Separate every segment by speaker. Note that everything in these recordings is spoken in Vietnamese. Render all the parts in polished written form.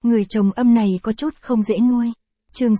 Speaker 1: Người chồng âm này có chút không dễ nuôi. Chương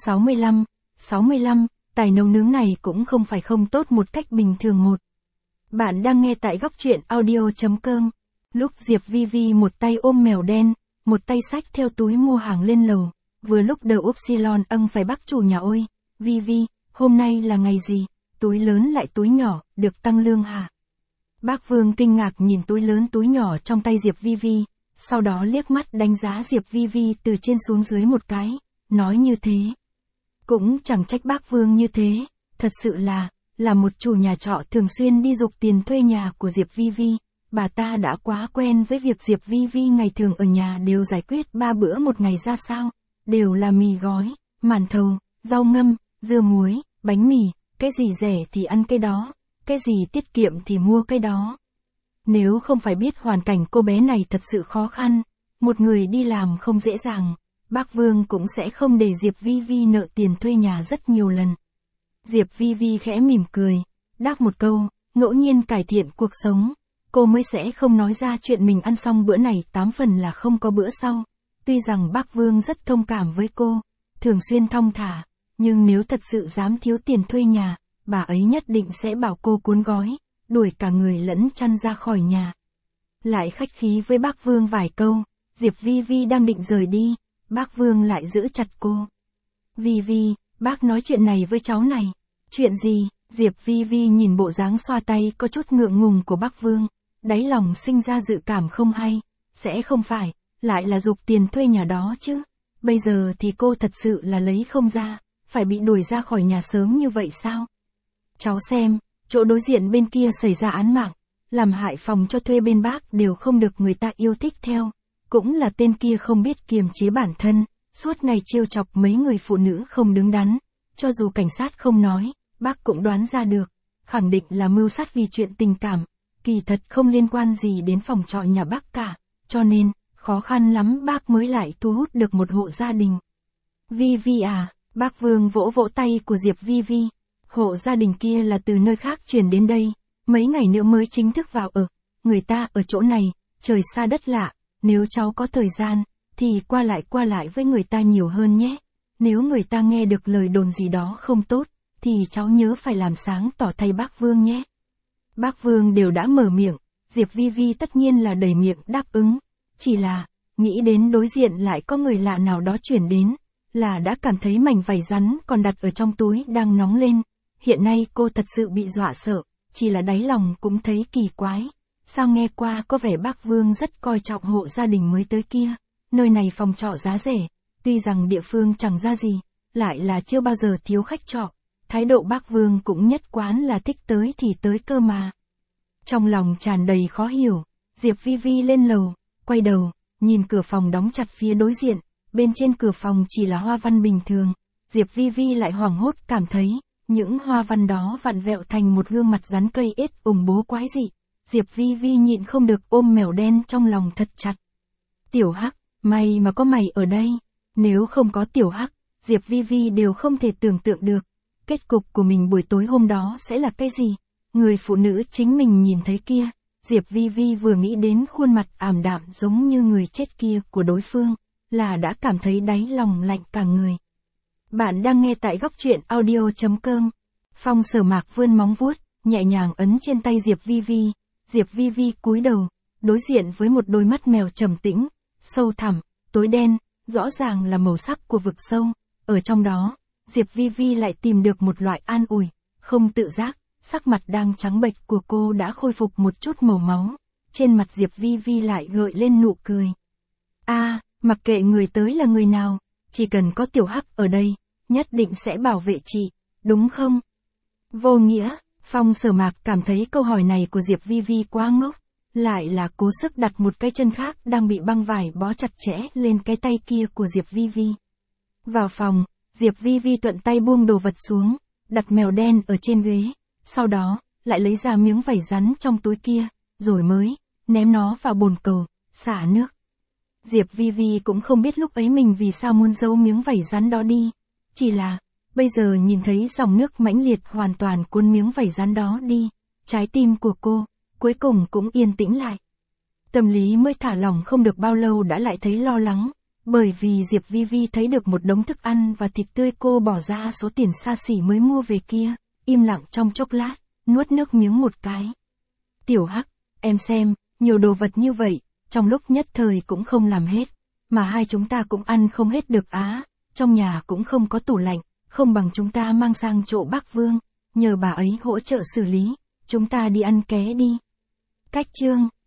Speaker 1: 65, tài nấu nướng này cũng không phải không tốt một cách bình thường một. Bạn đang nghe tại góc truyện audio.com. Lúc Diệp Vi Vi một tay ôm mèo đen, một tay xách theo túi mua hàng lên lầu, vừa lúc đầu Upsilon âng phải bác chủ nhà ôi, Vi Vi, hôm nay là ngày gì, túi lớn lại túi nhỏ, được tăng lương hả? Bác Vương kinh ngạc nhìn túi lớn túi nhỏ trong tay Diệp Vi Vi, sau đó liếc mắt đánh giá Diệp Vi Vi từ trên xuống dưới một cái, nói như thế. Cũng chẳng trách bác Vương như thế, thật sự là một chủ nhà trọ thường xuyên đi giục tiền thuê nhà của Diệp Vi Vi, bà ta đã quá quen với việc Diệp Vi Vi ngày thường ở nhà đều giải quyết 3 bữa một ngày ra sao, đều là mì gói, màn thầu, rau ngâm, dưa muối, bánh mì, cái gì rẻ thì ăn cái đó, cái gì tiết kiệm thì mua cái đó. Nếu không phải biết hoàn cảnh cô bé này thật sự khó khăn, một người đi làm không dễ dàng, bác Vương cũng sẽ không để Diệp Vi Vi nợ tiền thuê nhà rất nhiều lần. Diệp Vi Vi khẽ mỉm cười, đáp một câu, ngẫu nhiên cải thiện cuộc sống, cô mới sẽ không nói ra chuyện mình ăn xong bữa này 8 phần là không có bữa sau. Tuy rằng bác Vương rất thông cảm với cô, thường xuyên thong thả, nhưng nếu thật sự dám thiếu tiền thuê nhà, bà ấy nhất định sẽ bảo cô cuốn gói, đuổi cả người lẫn chăn ra khỏi nhà. Lại khách khí với bác Vương vài câu, Diệp Vi Vi đang định rời đi, bác Vương lại giữ chặt cô. Vi Vi, bác nói chuyện này với cháu này. Chuyện gì? Diệp Vi Vi nhìn bộ dáng xoa tay có chút ngượng ngùng của bác Vương, đáy lòng sinh ra dự cảm không hay, sẽ không phải, lại là giục tiền thuê nhà đó chứ. Bây giờ thì cô thật sự là lấy không ra, phải bị đuổi ra khỏi nhà sớm như vậy sao? Cháu xem, chỗ đối diện bên kia xảy ra án mạng, làm hại phòng cho thuê bên bác đều không được người ta yêu thích theo. Cũng là tên kia không biết kiềm chế bản thân, suốt ngày trêu chọc mấy người phụ nữ không đứng đắn. Cho dù cảnh sát không nói, bác cũng đoán ra được, khẳng định là mưu sát vì chuyện tình cảm, kỳ thật không liên quan gì đến phòng trọ nhà bác cả, cho nên, khó khăn lắm bác mới lại thu hút được một hộ gia đình. Vi Vi à, bác Vương vỗ vỗ tay của Diệp Vi Vi, hộ gia đình kia là từ nơi khác chuyển đến đây, mấy ngày nữa mới chính thức vào ở, người ta ở chỗ này, trời xa đất lạ, nếu cháu có thời gian, thì qua lại với người ta nhiều hơn nhé. Nếu người ta nghe được lời đồn gì đó không tốt, thì cháu nhớ phải làm sáng tỏ thay bác Vương nhé. Bác Vương đều đã mở miệng, Diệp Vi Vi tất nhiên là đầy miệng đáp ứng. Chỉ là, nghĩ đến đối diện lại có người lạ nào đó chuyển đến, là đã cảm thấy mảnh vải rắn còn đặt ở trong túi đang nóng lên. Hiện nay cô thật sự bị dọa sợ, chỉ là đáy lòng cũng thấy kỳ quái. Sao nghe qua có vẻ bác Vương rất coi trọng hộ gia đình mới tới kia, nơi này phòng trọ giá rẻ. Tuy rằng địa phương chẳng ra gì, lại là chưa bao giờ thiếu khách trọ, thái độ bác Vương cũng nhất quán là thích tới thì tới cơ mà. Trong lòng tràn đầy khó hiểu, Diệp Vi Vi lên lầu, quay đầu, nhìn cửa phòng đóng chặt phía đối diện, bên trên cửa phòng chỉ là hoa văn bình thường, Diệp Vi Vi lại hoảng hốt cảm thấy, những hoa văn đó vặn vẹo thành một gương mặt rắn cây ếch ủng bố quái dị. Diệp Vi Vi nhịn không được ôm mèo đen trong lòng thật chặt. Tiểu Hắc, may mà có mày ở đây. Nếu không có Tiểu Hắc, Diệp Vi Vi đều không thể tưởng tượng được, kết cục của mình buổi tối hôm đó sẽ là cái gì. Người phụ nữ chính mình nhìn thấy kia, Diệp Vi Vi vừa nghĩ đến khuôn mặt ảm đạm giống như người chết kia của đối phương, là đã cảm thấy đáy lòng lạnh cả người. Bạn đang nghe tại góc truyện audio.com. Phong Sở Mạc vươn móng vuốt, nhẹ nhàng ấn trên tay Diệp Vi Vi. Diệp Vi Vi cúi đầu, đối diện với một đôi mắt mèo trầm tĩnh, sâu thẳm, tối đen, rõ ràng là màu sắc của vực sâu. Ở trong đó, Diệp Vi Vi lại tìm được một loại an ủi, không tự giác, sắc mặt đang trắng bệch của cô đã khôi phục một chút màu máu. Trên mặt Diệp Vi Vi lại gợi lên nụ cười. Mặc kệ người tới là người nào, chỉ cần có Tiểu Hắc ở đây, nhất định sẽ bảo vệ chị, đúng không? Vô nghĩa, Phong Sở Mạc cảm thấy câu hỏi này của Diệp Vi Vi quá ngốc, lại là cố sức đặt một cái chân khác đang bị băng vải bó chặt chẽ lên cái tay kia của Diệp Vi Vi. Vào phòng, Diệp Vi Vi thuận tay buông đồ vật xuống, đặt mèo đen ở trên ghế, sau đó, lại lấy ra miếng vải rắn trong túi kia, rồi mới ném nó vào bồn cầu, xả nước. Diệp Vi Vi cũng không biết lúc ấy mình vì sao muốn giấu miếng vải rắn đó đi, chỉ là, bây giờ nhìn thấy dòng nước mãnh liệt hoàn toàn cuốn miếng vải rắn đó đi, trái tim của cô, cuối cùng cũng yên tĩnh lại. Tâm lý mới thả lỏng không được bao lâu đã lại thấy lo lắng, Bởi vì Diệp Vi Vi thấy được một đống thức ăn và thịt tươi cô bỏ ra số tiền xa xỉ mới mua về kia, im lặng trong chốc lát, nuốt nước miếng một cái. Tiểu Hắc, em xem, nhiều đồ vật như vậy, trong lúc nhất thời cũng không làm hết, mà hai chúng ta cũng ăn không hết được á, trong nhà cũng không có tủ lạnh, không bằng chúng ta mang sang chỗ bác Vương, nhờ bà ấy hỗ trợ xử lý, chúng ta đi ăn ké đi. Cách chương